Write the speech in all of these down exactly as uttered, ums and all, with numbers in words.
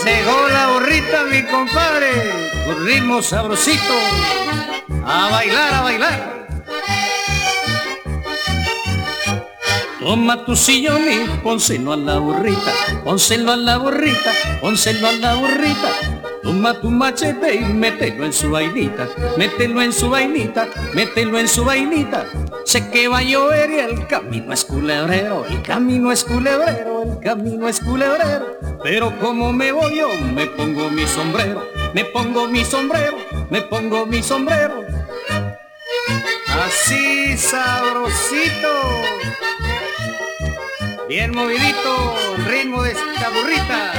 Llegó la burrita, mi compadre, con ritmo sabrosito. A bailar, a bailar. Toma tu sillón y pónselo a la burrita, pónselo a la burrita, pónselo a la burrita. Toma tu machete y mételo en su vainita, mételo en su vainita, mételo en su vainita. Sé que va a llover y el camino es culebrero, el camino es culebrero, el camino es culebrero. Pero como me voy yo, me pongo mi sombrero, me pongo mi sombrero, me pongo mi sombrero. Así sabrosito, bien movidito, el ritmo de esta burrita.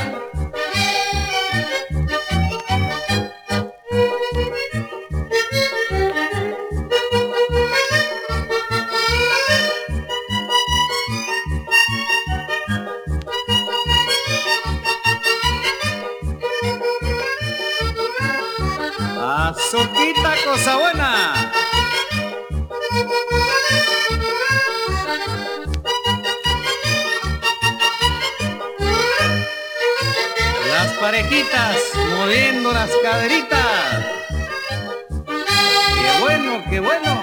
Azuquita, cosa buena. Las parejitas moviendo las caderitas. Qué bueno, qué bueno.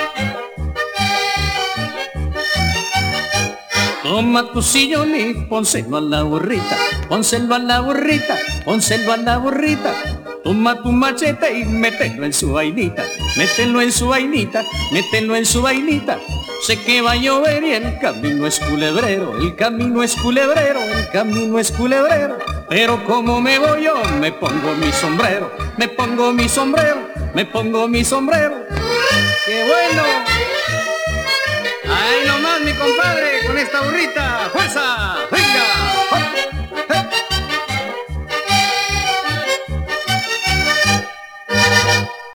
Toma tu sillón y pónselo a la burrita, pónselo a la burrita, pónselo a la burrita. Toma tu machete y mételo en su vainita, mételo en su vainita, mételo en su vainita. Sé que va a llover y el camino es culebrero, el camino es culebrero, el camino es culebrero. Pero como me voy yo, me pongo mi sombrero, me pongo mi sombrero, me pongo mi sombrero. ¡Qué bueno! Ahí nomás, mi compadre, con esta burrita, ¡fuerza!